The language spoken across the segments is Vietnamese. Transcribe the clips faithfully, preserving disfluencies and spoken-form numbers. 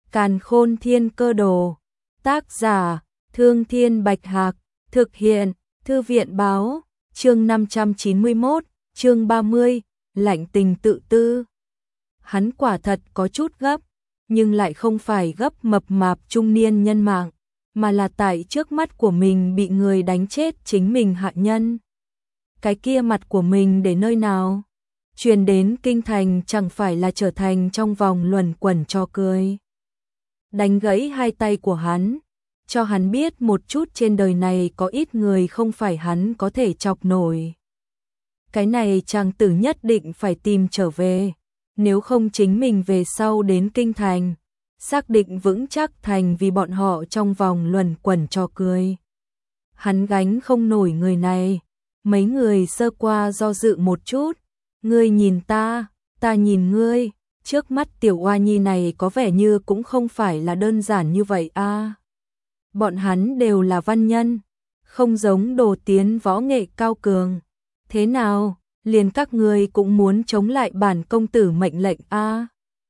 Càn Khôn Thiên Cơ Đồ. Tác giả: Thương Thiên Bạch Hạc. Thực hiện: Thư viện báo. Chương năm trăm chín mươi mốt, chương ba mươi, lạnh tình tự tư. Hắn quả thật có chút gấp, nhưng lại không phải gấp mập mạp trung niên nhân mạng, mà là tại trước mắt của mình bị người đánh chết chính mình hạ nhân. Cái kia mặt của mình để nơi nào? Truyền đến kinh thành chẳng phải là trở thành trong vòng luẩn quẩn cho cười. Đánh gãy hai tay của hắn, cho hắn biết một chút trên đời này có ít người không phải hắn có thể chọc nổi. Cái này chàng tử nhất định phải tìm trở về, nếu không chính mình về sau đến kinh thành, xác định vững chắc thành vì bọn họ trong vòng luẩn quẩn cho cười. Hắn gánh không nổi người này, mấy người sơ qua do dự một chút, ngươi nhìn ta, ta nhìn ngươi, trước mắt tiểu oa nhi này có vẻ như cũng không phải là đơn giản như vậy a. À. Bọn hắn đều là văn nhân, không giống Đồ Tiến võ nghệ cao cường. Thế nào, liền các ngươi cũng muốn chống lại bản công tử mệnh lệnh a? À.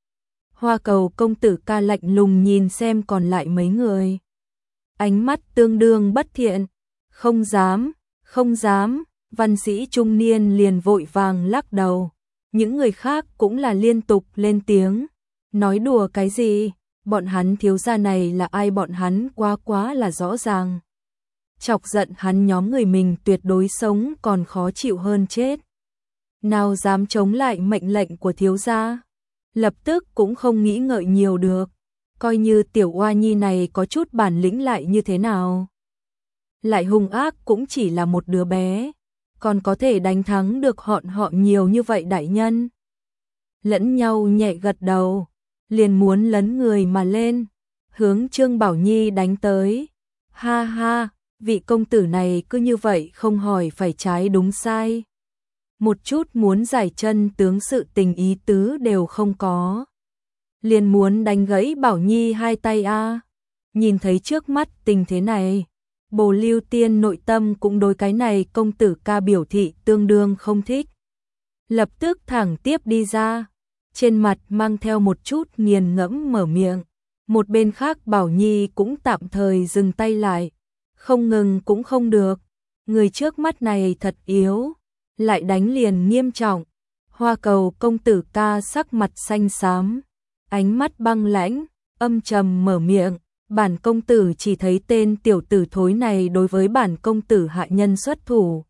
Hoa Cầu công tử ca lạnh lùng nhìn xem còn lại mấy người. Ánh mắt tương đương bất thiện, không dám, không dám, văn sĩ trung niên liền vội vàng lắc đầu. Những người khác cũng là liên tục lên tiếng, nói đùa cái gì, bọn hắn thiếu gia này là ai bọn hắn quá quá là rõ ràng. Chọc giận hắn nhóm người mình tuyệt đối sống còn khó chịu hơn chết. Nào dám chống lại mệnh lệnh của thiếu gia, lập tức cũng không nghĩ ngợi nhiều được, coi như tiểu oa nhi này có chút bản lĩnh lại như thế nào. Lại hung ác cũng chỉ là một đứa bé, còn có thể đánh thắng được họ họ nhiều như vậy đại nhân. Lẫn nhau nhẹ gật đầu, liền muốn lấn người mà lên, hướng Trương Bảo Nhi đánh tới. Ha ha, vị công tử này cứ như vậy không hỏi phải trái đúng sai. Một chút muốn giải chân tướng sự tình ý tứ đều không có. Liền muốn đánh gãy Bảo Nhi hai tay a. À. Nhìn thấy trước mắt tình thế này, Bồ Lưu Tiên nội tâm cũng đối cái này công tử ca biểu thị tương đương không thích. Lập tức thẳng tiếp đi ra, trên mặt mang theo một chút nghiền ngẫm mở miệng. Một bên khác Bảo Nhi cũng tạm thời dừng tay lại, không ngừng cũng không được. Người trước mắt này thật yếu, lại đánh liền nghiêm trọng. Hoa Cầu công tử ca sắc mặt xanh xám, ánh mắt băng lãnh, âm trầm mở miệng. Bản công tử chỉ thấy tên tiểu tử thối này đối với bản công tử hạ nhân xuất thủ.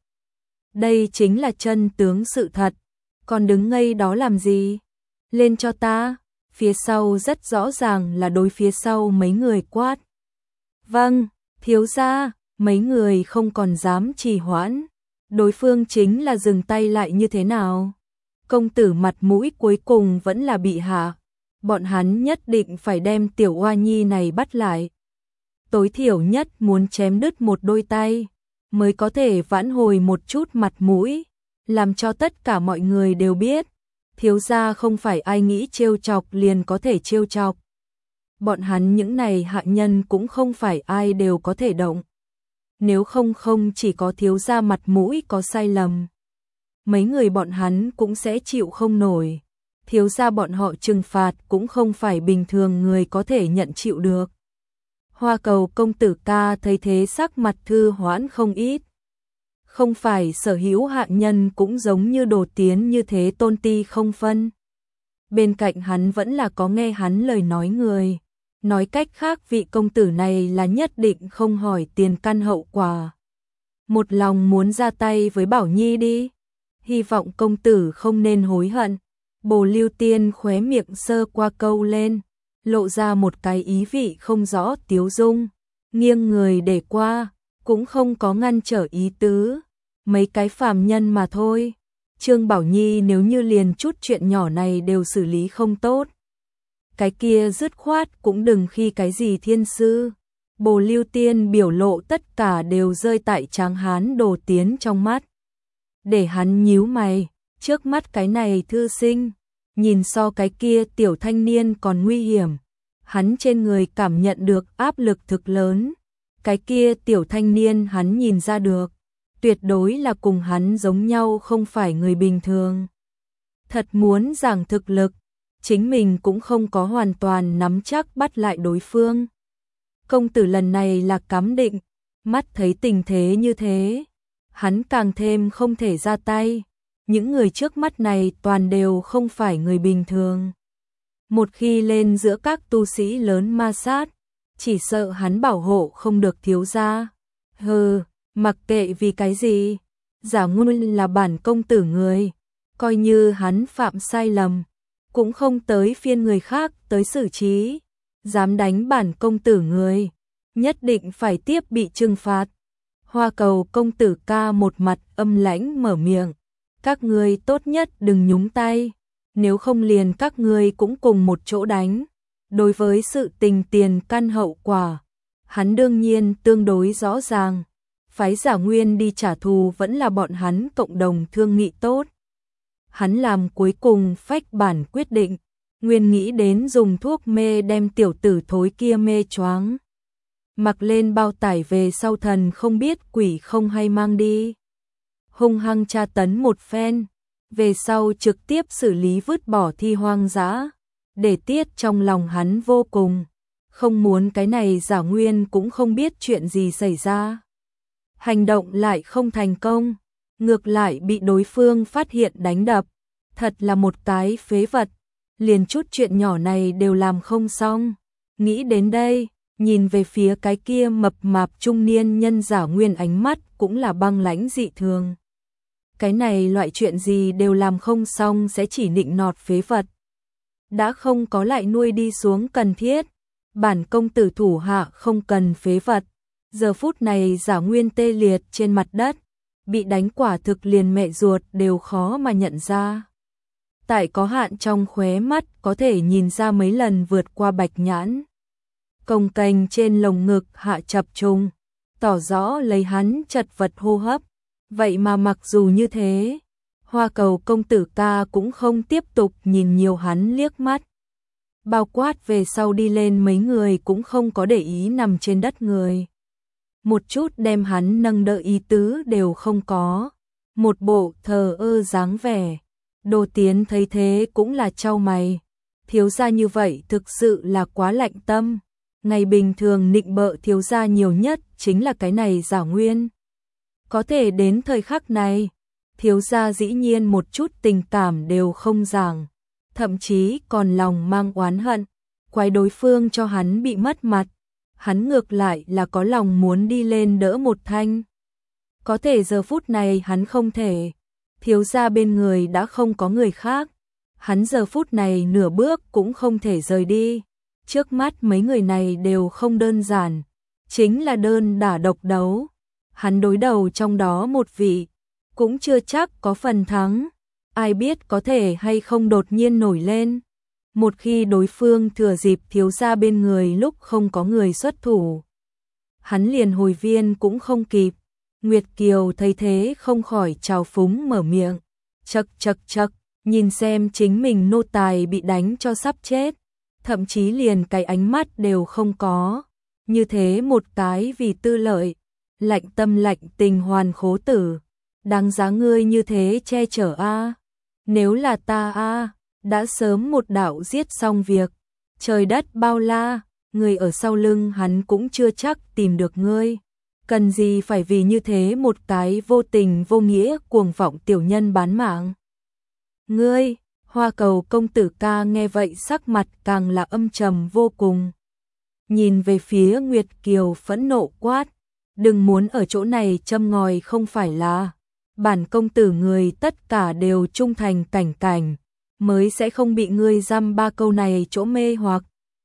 Đây chính là chân tướng sự thật, còn đứng ngây đó làm gì? Lên cho ta, phía sau rất rõ ràng là đối phía sau mấy người quát. Vâng, thiếu gia, mấy người không còn dám trì hoãn. Đối phương chính là dừng tay lại như thế nào? Công tử mặt mũi cuối cùng vẫn là bị hạ. Bọn hắn nhất định phải đem tiểu oa nhi này bắt lại. Tối thiểu nhất muốn chém đứt một đôi tay, mới có thể vãn hồi một chút mặt mũi, làm cho tất cả mọi người đều biết, thiếu gia không phải ai nghĩ trêu chọc liền có thể trêu chọc. Bọn hắn những này hạ nhân cũng không phải ai đều có thể động. Nếu không không chỉ có thiếu gia mặt mũi có sai lầm, mấy người bọn hắn cũng sẽ chịu không nổi. Thiếu gia bọn họ trừng phạt cũng không phải bình thường người có thể nhận chịu được. Hoa Cầu công tử ca thấy thế sắc mặt thư hoãn không ít. Không phải sở hữu hạ nhân cũng giống như Đồ Tiến như thế tôn ti không phân. Bên cạnh hắn vẫn là có nghe hắn lời nói người. Nói cách khác vị công tử này là nhất định không hỏi tiền căn hậu quả. Một lòng muốn ra tay với Bảo Nhi đi. Hy vọng công tử không nên hối hận. Bồ Lưu Tiên khóe miệng sơ qua câu lên, lộ ra một cái ý vị không rõ tiếu dung, nghiêng người để qua, cũng không có ngăn trở ý tứ, mấy cái phàm nhân mà thôi. Trương Bảo Nhi nếu như liền chút chuyện nhỏ này đều xử lý không tốt, cái kia dứt khoát cũng đừng khi cái gì thiên sư. Bồ Lưu Tiên biểu lộ tất cả đều rơi tại Tráng Hán Đồ Tiến trong mắt, để hắn nhíu mày. Trước mắt cái này thư sinh, nhìn so cái kia tiểu thanh niên còn nguy hiểm. Hắn trên người cảm nhận được áp lực thực lớn. Cái kia tiểu thanh niên hắn nhìn ra được, tuyệt đối là cùng hắn giống nhau không phải người bình thường. Thật muốn giảng thực lực, chính mình cũng không có hoàn toàn nắm chắc bắt lại đối phương. Công tử lần này là cắm định, mắt thấy tình thế như thế, hắn càng thêm không thể ra tay. Những người trước mắt này toàn đều không phải người bình thường. Một khi lên giữa các tu sĩ lớn ma sát, chỉ sợ hắn bảo hộ không được thiếu gia. Hừ, mặc kệ vì cái gì, Giả Nguyên là bản công tử người, coi như hắn phạm sai lầm, cũng không tới phiên người khác tới xử trí. Dám đánh bản công tử người, nhất định phải tiếp bị trừng phạt. Hoa Cầu công tử ca một mặt âm lãnh mở miệng, các ngươi tốt nhất đừng nhúng tay, nếu không liền các ngươi cũng cùng một chỗ đánh. Đối với sự tình tiền căn hậu quả, hắn đương nhiên tương đối rõ ràng, phái Giả Nguyên đi trả thù vẫn là bọn hắn cộng đồng thương nghị tốt. Hắn làm cuối cùng phách bản quyết định, nguyên nghĩ đến dùng thuốc mê đem tiểu tử thối kia mê choáng. Mặc lên bao tải về sau thần không biết quỷ không hay mang đi. Hung hăng tra tấn một phen, về sau trực tiếp xử lý vứt bỏ thi hoang dã. Để tiết trong lòng hắn vô cùng, không muốn cái này Giả Nguyên cũng không biết chuyện gì xảy ra. Hành động lại không thành công, ngược lại bị đối phương phát hiện đánh đập, thật là một cái phế vật, liền chút chuyện nhỏ này đều làm không xong. Nghĩ đến đây, nhìn về phía cái kia mập mạp trung niên nhân Giả Nguyên ánh mắt cũng là băng lãnh dị thường. Cái này loại chuyện gì đều làm không xong sẽ chỉ nịnh nọt phế vật. Đã không có lại nuôi đi xuống cần thiết, bản công tử thủ hạ không cần phế vật. Giờ phút này Giả Nguyên tê liệt trên mặt đất, bị đánh quả thực liền mẹ ruột đều khó mà nhận ra. Tại có hạn trong khóe mắt có thể nhìn ra mấy lần vượt qua bạch nhãn. Cồng kềnh trên lồng ngực hạ chập trùng, tỏ rõ lấy hắn chật vật hô hấp. Vậy mà mặc dù như thế, Hoa Cầu công tử ca cũng không tiếp tục nhìn nhiều hắn liếc mắt. Bao quát về sau đi lên mấy người cũng không có để ý nằm trên đất người. Một chút đem hắn nâng đỡ ý tứ đều không có. Một bộ thờ ơ dáng vẻ. Đồ Tiến thấy thế cũng là chau mày. Thiếu gia như vậy thực sự là quá lạnh tâm. Ngày bình thường nịnh bợ thiếu gia nhiều nhất chính là cái này Giả Nguyên. Có thể đến thời khắc này, thiếu gia dĩ nhiên một chút tình cảm đều không giảng, thậm chí còn lòng mang oán hận, quái đối phương cho hắn bị mất mặt, hắn ngược lại là có lòng muốn đi lên đỡ một thanh. Có thể giờ phút này hắn không thể, thiếu gia bên người đã không có người khác, hắn giờ phút này nửa bước cũng không thể rời đi, trước mắt mấy người này đều không đơn giản, chính là đơn đả độc đấu. Hắn đối đầu trong đó một vị, cũng chưa chắc có phần thắng, ai biết có thể hay không đột nhiên nổi lên. Một khi đối phương thừa dịp thiếu gia bên người lúc không có người xuất thủ, hắn liền hồi viên cũng không kịp. Nguyệt Kiều thấy thế không khỏi trào phúng mở miệng, chậc chậc chậc, nhìn xem chính mình nô tài bị đánh cho sắp chết, thậm chí liền cái ánh mắt đều không có, như thế một cái vì tư lợi. Lạnh tâm lạnh tình hoàn khố tử, đáng giá ngươi như thế che chở a. Nếu là ta a, đã sớm một đạo giết xong việc. Trời đất bao la, người ở sau lưng hắn cũng chưa chắc tìm được ngươi. Cần gì phải vì như thế một cái vô tình vô nghĩa cuồng vọng tiểu nhân bán mạng. Ngươi, Hoa Cầu công tử ca nghe vậy sắc mặt càng là âm trầm vô cùng. Nhìn về phía Nguyệt Kiều phẫn nộ quát. Đừng muốn ở chỗ này châm ngòi không phải là, bản công tử người tất cả đều trung thành cảnh cảnh, mới sẽ không bị ngươi dăm ba câu này chỗ mê hoặc.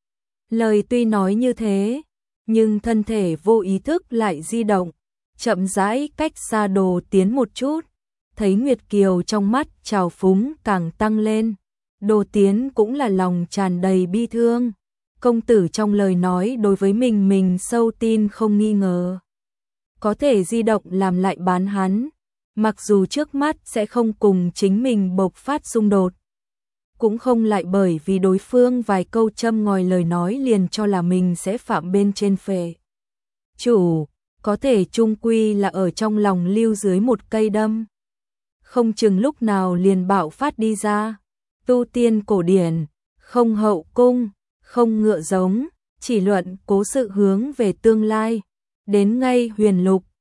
Lời tuy nói như thế, nhưng thân thể vô ý thức lại di động, chậm rãi cách xa Đồ Tiến một chút, thấy Nguyệt Kiều trong mắt trào phúng càng tăng lên. Đồ Tiến cũng là lòng tràn đầy bi thương, công tử trong lời nói đối với mình mình sâu tin không nghi ngờ. Có thể di động làm lại bán hắn, mặc dù trước mắt sẽ không cùng chính mình bộc phát xung đột, cũng không lại bởi vì đối phương vài câu châm ngòi lời nói liền cho là mình sẽ phạm bên trên phệ. Chủ, có thể chung quy là ở trong lòng lưu dưới một cây đâm, không chừng lúc nào liền bạo phát đi ra. Tu tiên cổ điển, không hậu cung, không ngựa giống, chỉ luận cố sự hướng về tương lai. Đến ngay huyền lục,